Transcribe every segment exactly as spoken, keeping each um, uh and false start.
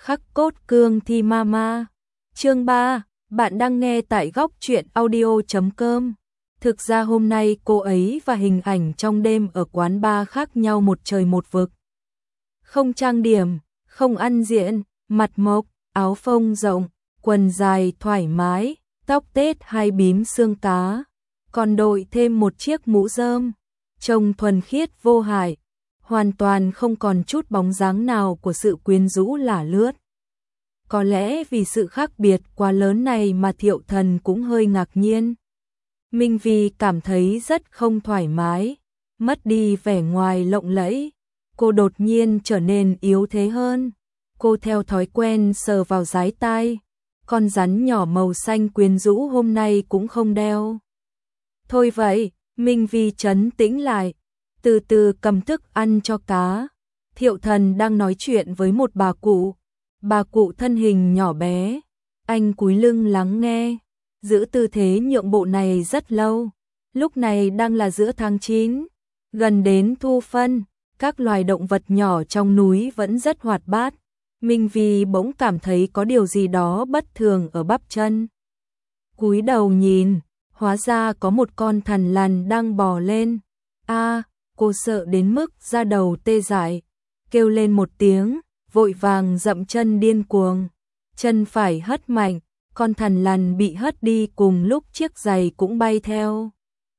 Khắc cốt cương thi mama. Chương ba, bạn đang nghe tại góc truyện audio chấm com. Thực ra hôm nay cô ấy và hình ảnh trong đêm ở quán bar khác nhau một trời một vực. Không trang điểm, không ăn diện, mặt mộc, áo phông rộng, quần dài thoải mái, tóc tết hai bím xương cá, còn đội thêm một chiếc mũ rơm, trông thuần khiết vô hại, hoàn toàn không còn chút bóng dáng nào của sự quyến rũ lả lướt. Có lẽ vì sự khác biệt quá lớn này mà Thiệu Thần cũng hơi ngạc nhiên. Minh Vi cảm thấy rất không thoải mái, mất đi vẻ ngoài lộng lẫy, cô đột nhiên trở nên yếu thế hơn. Cô theo thói quen sờ vào dái tai, con rắn nhỏ màu xanh quyến rũ hôm nay cũng không đeo. Thôi vậy, Minh Vi trấn tĩnh lại, từ từ cầm thức ăn cho cá. Thiệu Thần đang nói chuyện với một bà cụ, bà cụ thân hình nhỏ bé, anh cúi lưng lắng nghe, giữ tư thế nhượng bộ này rất lâu. Lúc này đang là giữa tháng chín, gần đến thu phân, các loài động vật nhỏ trong núi vẫn rất hoạt bát. Minh Vi bỗng cảm thấy có điều gì đó bất thường ở bắp chân. Cúi đầu nhìn, hóa ra có một con thằn lằn đang bò lên. A, cô sợ đến mức da đầu tê dại, kêu lên một tiếng, vội vàng dậm chân điên cuồng. Chân phải hất mạnh, con thằn lằn bị hất đi cùng lúc chiếc giày cũng bay theo.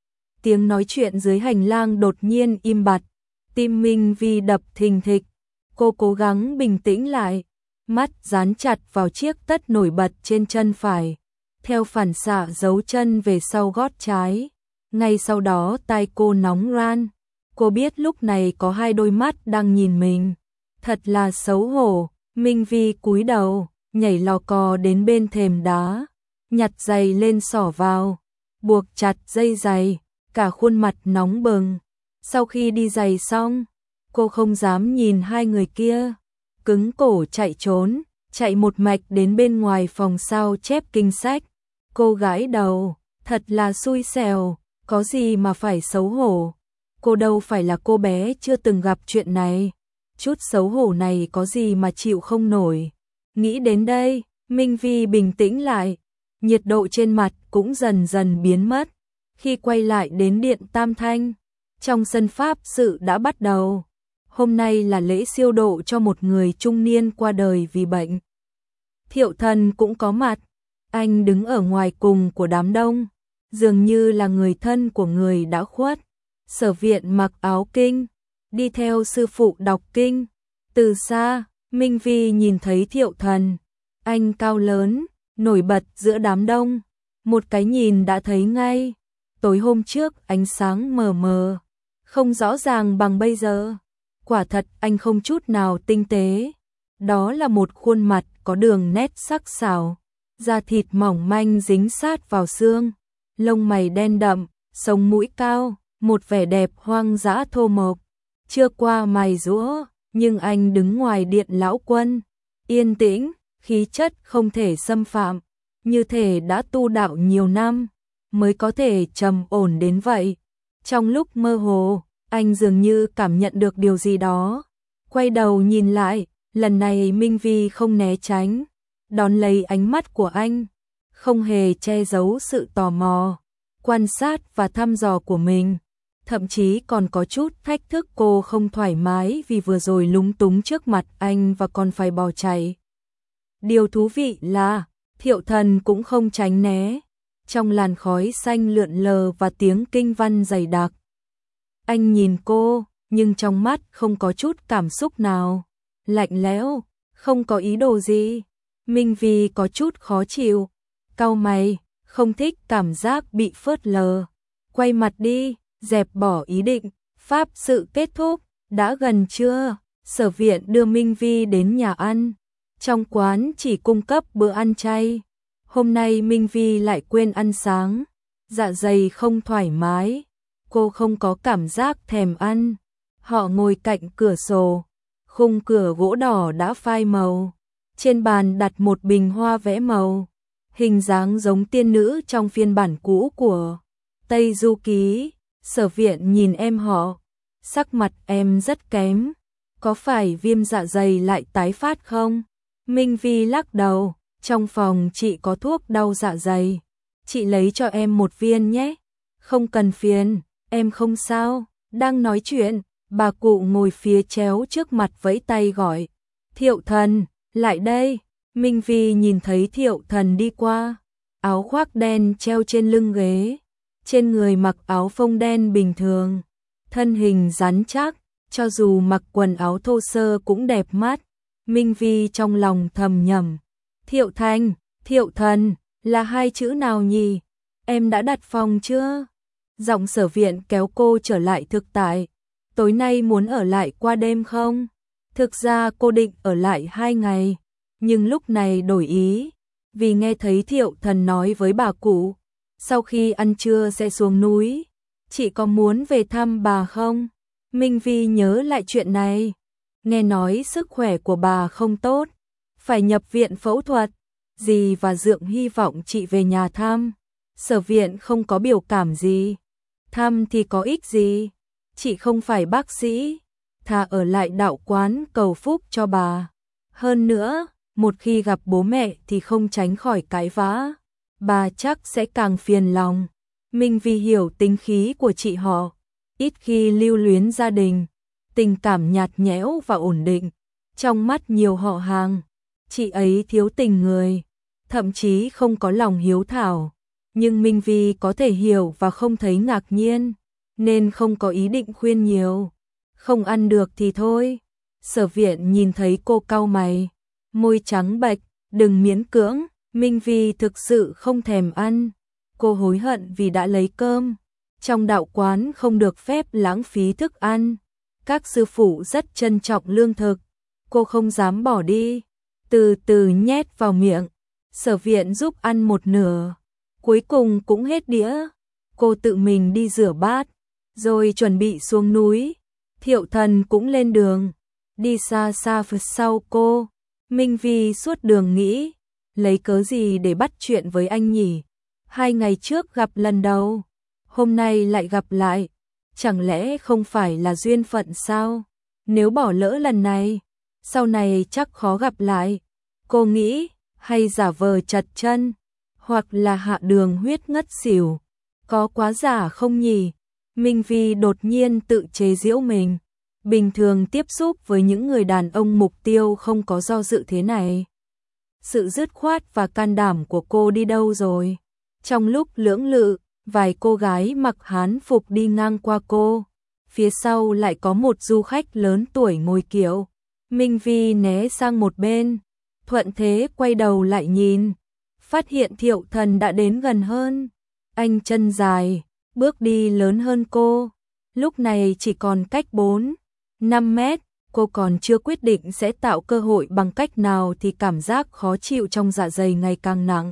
Tiếng nói chuyện dưới hành lang đột nhiên im bặt, tim Minh Vi đập thình thịch. Cô cố gắng bình tĩnh lại, mắt dán chặt vào chiếc tất nổi bật trên chân phải, theo phản xạ giấu chân về sau gót trái. Ngay sau đó tai cô nóng ran, cô biết lúc này có hai đôi mắt đang nhìn mình. Thật là xấu hổ. Minh Vi cúi đầu, nhảy lò cò đến bên thềm đá, nhặt giày lên xỏ vào, buộc chặt dây giày, cả khuôn mặt nóng bừng. Sau khi đi giày xong, cô không dám nhìn hai người kia, cứng cổ chạy trốn, chạy một mạch đến bên ngoài phòng sao chép kinh sách. Cô gãi đầu, thật là xui xẻo, có gì mà phải xấu hổ. Cô đâu phải là cô bé chưa từng gặp chuyện này, chút xấu hổ này có gì mà chịu không nổi. Nghĩ đến đây, Minh Vi bình tĩnh lại, nhiệt độ trên mặt cũng dần dần biến mất. Khi quay lại đến điện Tam Thanh, trong sân pháp sự đã bắt đầu. Hôm nay là lễ siêu độ cho một người trung niên qua đời vì bệnh. Thiệu Thần cũng có mặt, anh đứng ở ngoài cùng của đám đông, dường như là người thân của người đã khuất. Sở Viện mặc áo kinh, đi theo sư phụ đọc kinh. Từ xa, Minh Vi nhìn thấy Thiệu Thần, anh cao lớn, nổi bật giữa đám đông, một cái nhìn đã thấy ngay. Tối hôm trước ánh sáng mờ mờ, không rõ ràng bằng bây giờ. Quả thật anh không chút nào tinh tế. Đó là một khuôn mặt có đường nét sắc sảo, da thịt mỏng manh dính sát vào xương, lông mày đen đậm, sống mũi cao, một vẻ đẹp hoang dã thô mộc, chưa qua mài giũa. Nhưng anh đứng ngoài điện lão quân, yên tĩnh, khí chất không thể xâm phạm, như thể đã tu đạo nhiều năm mới có thể trầm ổn đến vậy. Trong lúc mơ hồ, anh dường như cảm nhận được điều gì đó, quay đầu nhìn lại. Lần này Minh Vi không né tránh, đón lấy ánh mắt của anh, không hề che giấu sự tò mò, quan sát và thăm dò của mình. Thậm chí còn có chút thách thức cô không thoải mái vì vừa rồi lúng túng trước mặt anh và còn phải bỏ chạy. Điều thú vị là, Thiệu Thần cũng không tránh né, trong làn khói xanh lượn lờ và tiếng kinh văn dày đặc. Anh nhìn cô, nhưng trong mắt không có chút cảm xúc nào, lạnh lẽo, không có ý đồ gì. Minh Vi có chút khó chịu, cau mày, không thích cảm giác bị phớt lờ. Quay mặt đi, dẹp bỏ ý định. Pháp sự kết thúc, đã gần trưa, Sở Viện đưa Minh Vi đến nhà ăn. Trong quán chỉ cung cấp bữa ăn chay. Hôm nay Minh Vi lại quên ăn sáng, dạ dày không thoải mái, cô không có cảm giác thèm ăn. Họ ngồi cạnh cửa sổ, khung cửa gỗ đỏ đã phai màu, trên bàn đặt một bình hoa vẽ màu, hình dáng giống tiên nữ trong phiên bản cũ của Tây Du Ký. Sở Viện nhìn em họ, sắc mặt em rất kém, có phải viêm dạ dày lại tái phát không? Minh Vi lắc đầu, trong phòng chị có thuốc đau dạ dày. Chị lấy cho em một viên nhé. Không cần phiền, em không sao. Đang nói chuyện, bà cụ ngồi phía chéo trước mặt vẫy tay gọi. Thiệu Thần, lại đây. Minh Vi nhìn thấy Thiệu Thần đi qua. Áo khoác đen treo trên lưng ghế. Trên người mặc áo phông đen bình thường. Thân hình rắn chắc, cho dù mặc quần áo thô sơ cũng đẹp mắt. Minh Vi trong lòng thầm nhầm. Thiệu Thành, Thiệu Thần, là hai chữ nào nhỉ? Em đã đặt phòng chưa? Giọng Sở Viện kéo cô trở lại thực tại. Tối nay muốn ở lại qua đêm không? Thực ra cô định ở lại hai ngày, nhưng lúc này đổi ý, vì nghe thấy Thiệu Thần nói với bà cụ, sau khi ăn trưa sẽ xuống núi. Chị có muốn về thăm bà không? Minh Vi nhớ lại chuyện này, nghe nói sức khỏe của bà không tốt, phải nhập viện phẫu thuật. Dì và Dượng hy vọng chị về nhà thăm. Sở Viện không có biểu cảm gì. Thăm thì có ích gì? Chị không phải bác sĩ, thà ở lại đạo quán cầu phúc cho bà. Hơn nữa, một khi gặp bố mẹ thì không tránh khỏi cãi vã, bà chắc sẽ càng phiền lòng. Minh Vi hiểu tính khí của chị họ, ít khi lưu luyến gia đình, tình cảm nhạt nhẽo và ổn định. Trong mắt nhiều họ hàng, chị ấy thiếu tình người, thậm chí không có lòng hiếu thảo. Nhưng Minh Vi có thể hiểu và không thấy ngạc nhiên, nên không có ý định khuyên nhiều. Không ăn được thì thôi. Sở Viện nhìn thấy cô cau mày, môi trắng bệch, đừng miễn cưỡng. Minh Vi thực sự không thèm ăn. Cô hối hận vì đã lấy cơm. Trong đạo quán không được phép lãng phí thức ăn. Các sư phụ rất trân trọng lương thực. Cô không dám bỏ đi. Từ từ nhét vào miệng. Sở Viện giúp ăn một nửa. Cuối cùng cũng hết đĩa. Cô tự mình đi rửa bát, rồi chuẩn bị xuống núi. Thiệu Thần cũng lên đường, đi xa xa phía sau cô. Minh Vi suốt đường nghĩ, lấy cớ gì để bắt chuyện với anh nhỉ? Hai ngày trước gặp lần đầu, hôm nay lại gặp lại, chẳng lẽ không phải là duyên phận sao? Nếu bỏ lỡ lần này, sau này chắc khó gặp lại. Cô nghĩ, hay giả vờ chật chân, hoặc là hạ đường huyết ngất xỉu. Có quá giả không nhỉ? Minh Vi đột nhiên tự chế giễu mình. Bình thường tiếp xúc với những người đàn ông mục tiêu không có do dự thế này. Sự dứt khoát và can đảm của cô đi đâu rồi? Trong lúc lưỡng lự, vài cô gái mặc hán phục đi ngang qua cô. Phía sau lại có một du khách lớn tuổi ngồi kiệu. Minh Vi né sang một bên, thuận thế quay đầu lại nhìn. Phát hiện Thiệu Thần đã đến gần hơn. Anh chân dài, bước đi lớn hơn cô. Lúc này chỉ còn cách bốn, năm mét. Cô còn chưa quyết định sẽ tạo cơ hội bằng cách nào thì cảm giác khó chịu trong dạ dày ngày càng nặng.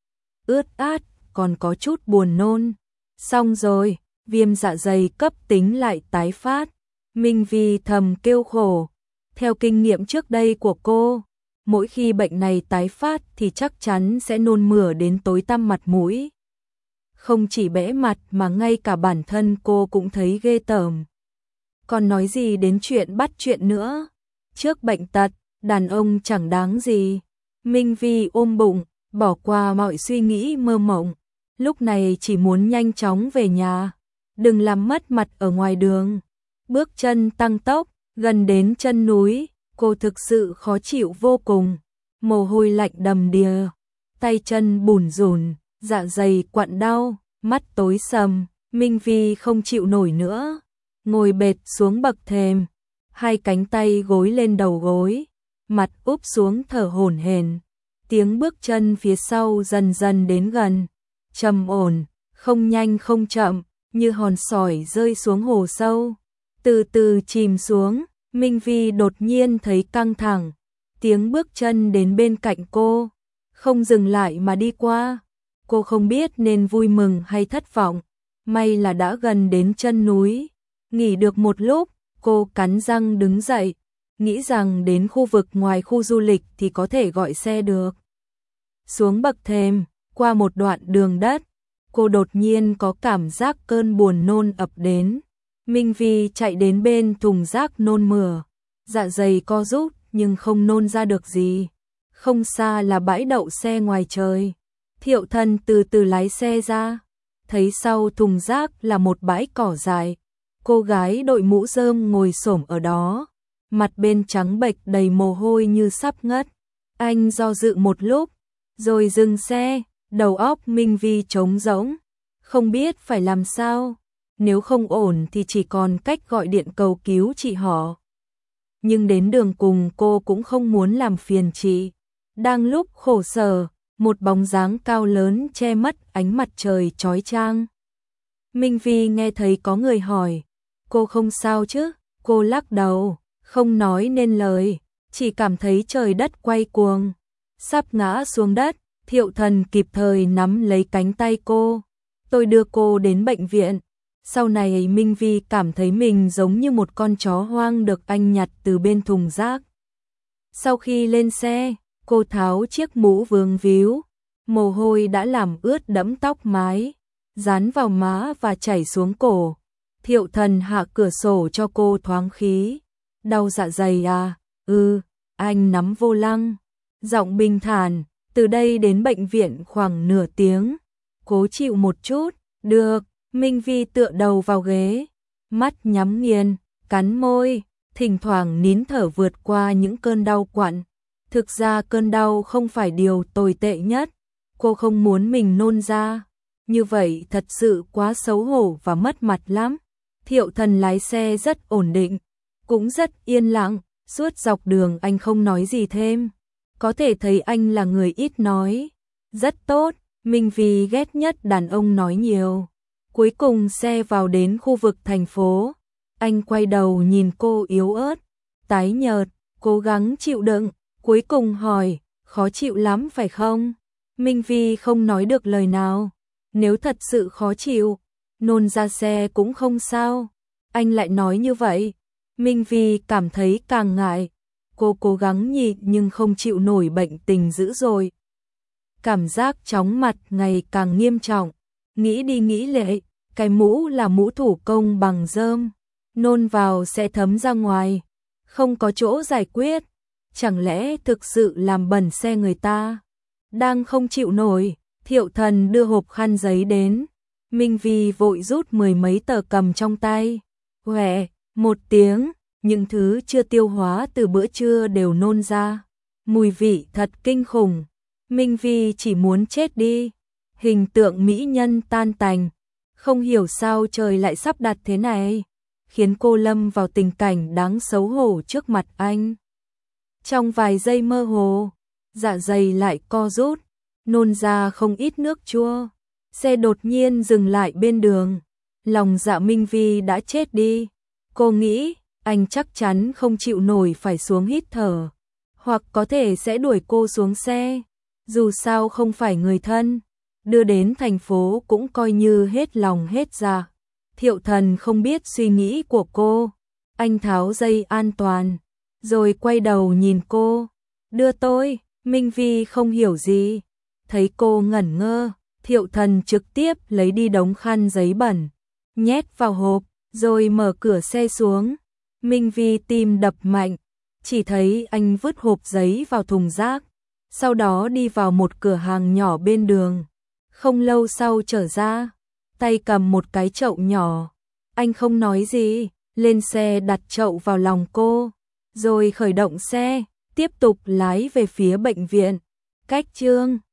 Ướt át, còn có chút buồn nôn. Xong rồi, viêm dạ dày cấp tính lại tái phát. Minh Vi thầm kêu khổ. Theo kinh nghiệm trước đây của cô, mỗi khi bệnh này tái phát thì chắc chắn sẽ nôn mửa đến tối tăm mặt mũi. Không chỉ bẽ mặt mà ngay cả bản thân cô cũng thấy ghê tởm. Còn nói gì đến chuyện bắt chuyện nữa. Trước bệnh tật, đàn ông chẳng đáng gì. Minh Vi ôm bụng, bỏ qua mọi suy nghĩ mơ mộng. Lúc này chỉ muốn nhanh chóng về nhà, đừng làm mất mặt ở ngoài đường. Bước chân tăng tốc, gần đến chân núi, cô thực sự khó chịu vô cùng. Mồ hôi lạnh đầm đìa, tay chân bủn rủn, dạ dày quặn đau, mắt tối sầm. Minh Vi không chịu nổi nữa, ngồi bệt xuống bậc thềm, hai cánh tay gối lên đầu gối, mặt úp xuống thở hổn hển. Tiếng bước chân phía sau dần dần đến gần, trầm ổn, không nhanh không chậm, như hòn sỏi rơi xuống hồ sâu, từ từ chìm xuống. Minh Vi đột nhiên thấy căng thẳng, tiếng bước chân đến bên cạnh cô, không dừng lại mà đi qua. Cô không biết nên vui mừng hay thất vọng, may là đã gần đến chân núi. Nghỉ được một lúc, cô cắn răng đứng dậy, nghĩ rằng đến khu vực ngoài khu du lịch thì có thể gọi xe được. Xuống bậc thềm, qua một đoạn đường đất, cô đột nhiên có cảm giác cơn buồn nôn ập đến. Minh Vi chạy đến bên thùng rác nôn mửa, dạ dày co rút nhưng không nôn ra được gì. Không xa là bãi đậu xe ngoài trời. Thiệu Thần từ từ lái xe ra, thấy sau thùng rác là một bãi cỏ dài. Cô gái đội mũ rơm ngồi xổm ở đó, mặt bên trắng bệch đầy mồ hôi như sắp ngất. Anh do dự một lúc, rồi dừng xe, đầu óc Minh Vi trống rỗng, không biết phải làm sao. Nếu không ổn thì chỉ còn cách gọi điện cầu cứu chị họ. Nhưng đến đường cùng cô cũng không muốn làm phiền chị. Đang lúc khổ sở, một bóng dáng cao lớn che mất ánh mặt trời chói chang. Minh Vi nghe thấy có người hỏi, cô không sao chứ? Cô lắc đầu, không nói nên lời, chỉ cảm thấy trời đất quay cuồng, sắp ngã xuống đất. Thiệu Thần kịp thời nắm lấy cánh tay cô, tôi đưa cô đến bệnh viện. Sau này Minh Vi cảm thấy mình giống như một con chó hoang được anh nhặt từ bên thùng rác. Sau khi lên xe, cô tháo chiếc mũ vương víu, mồ hôi đã làm ướt đẫm tóc mái, dán vào má và chảy xuống cổ. Thiệu Thần hạ cửa sổ cho cô thoáng khí. Đau dạ dày à? Ừ, anh nắm vô lăng. Giọng bình thản, từ đây đến bệnh viện khoảng nửa tiếng. Cố chịu một chút, được. Minh Vi tựa đầu vào ghế, mắt nhắm nghiền, cắn môi, thỉnh thoảng nín thở vượt qua những cơn đau quặn. Thực ra cơn đau không phải điều tồi tệ nhất, cô không muốn mình nôn ra. Như vậy thật sự quá xấu hổ và mất mặt lắm. Thiệu Thần lái xe rất ổn định, cũng rất yên lặng, suốt dọc đường anh không nói gì thêm. Có thể thấy anh là người ít nói. Rất tốt, Minh Vi ghét nhất đàn ông nói nhiều. Cuối cùng xe vào đến khu vực thành phố. Anh quay đầu nhìn cô yếu ớt, tái nhợt, cố gắng chịu đựng. Cuối cùng hỏi, khó chịu lắm phải không? Minh Vi không nói được lời nào. Nếu thật sự khó chịu, nôn ra xe cũng không sao. Anh lại nói như vậy. Minh Vi cảm thấy càng ngại. Cô cố gắng nhịn nhưng không chịu nổi bệnh tình dữ dội. Cảm giác chóng mặt ngày càng nghiêm trọng. Nghĩ đi nghĩ lại, cái mũ là mũ thủ công bằng rơm, nôn vào sẽ thấm ra ngoài, không có chỗ giải quyết. Chẳng lẽ thực sự làm bẩn xe người ta? Đang không chịu nổi, Thiệu Thần đưa hộp khăn giấy đến. Minh Vi vội rút mười mấy tờ cầm trong tay. Huệ, một tiếng, những thứ chưa tiêu hóa từ bữa trưa đều nôn ra. Mùi vị thật kinh khủng. Minh Vi chỉ muốn chết đi. Hình tượng mỹ nhân tan tành. Không hiểu sao trời lại sắp đặt thế này, khiến cô lâm vào tình cảnh đáng xấu hổ trước mặt anh. Trong vài giây mơ hồ, dạ dày lại co rút, nôn ra không ít nước chua. Xe đột nhiên dừng lại bên đường. Lòng dạ Minh Vi đã chết đi. Cô nghĩ, anh chắc chắn không chịu nổi phải xuống hít thở, hoặc có thể sẽ đuổi cô xuống xe. Dù sao không phải người thân, đưa đến thành phố cũng coi như hết lòng hết dạ. Thiệu Thần không biết suy nghĩ của cô. Anh tháo dây an toàn, rồi quay đầu nhìn cô. Đưa tôi. Minh Vi không hiểu gì. Thấy cô ngẩn ngơ, Thiệu Thần trực tiếp lấy đi đống khăn giấy bẩn, nhét vào hộp, rồi mở cửa xe xuống. Minh Vi tim đập mạnh, chỉ thấy anh vứt hộp giấy vào thùng rác, sau đó đi vào một cửa hàng nhỏ bên đường. Không lâu sau trở ra, tay cầm một cái chậu nhỏ. Anh không nói gì, lên xe đặt chậu vào lòng cô, rồi khởi động xe, tiếp tục lái về phía bệnh viện. Cách chương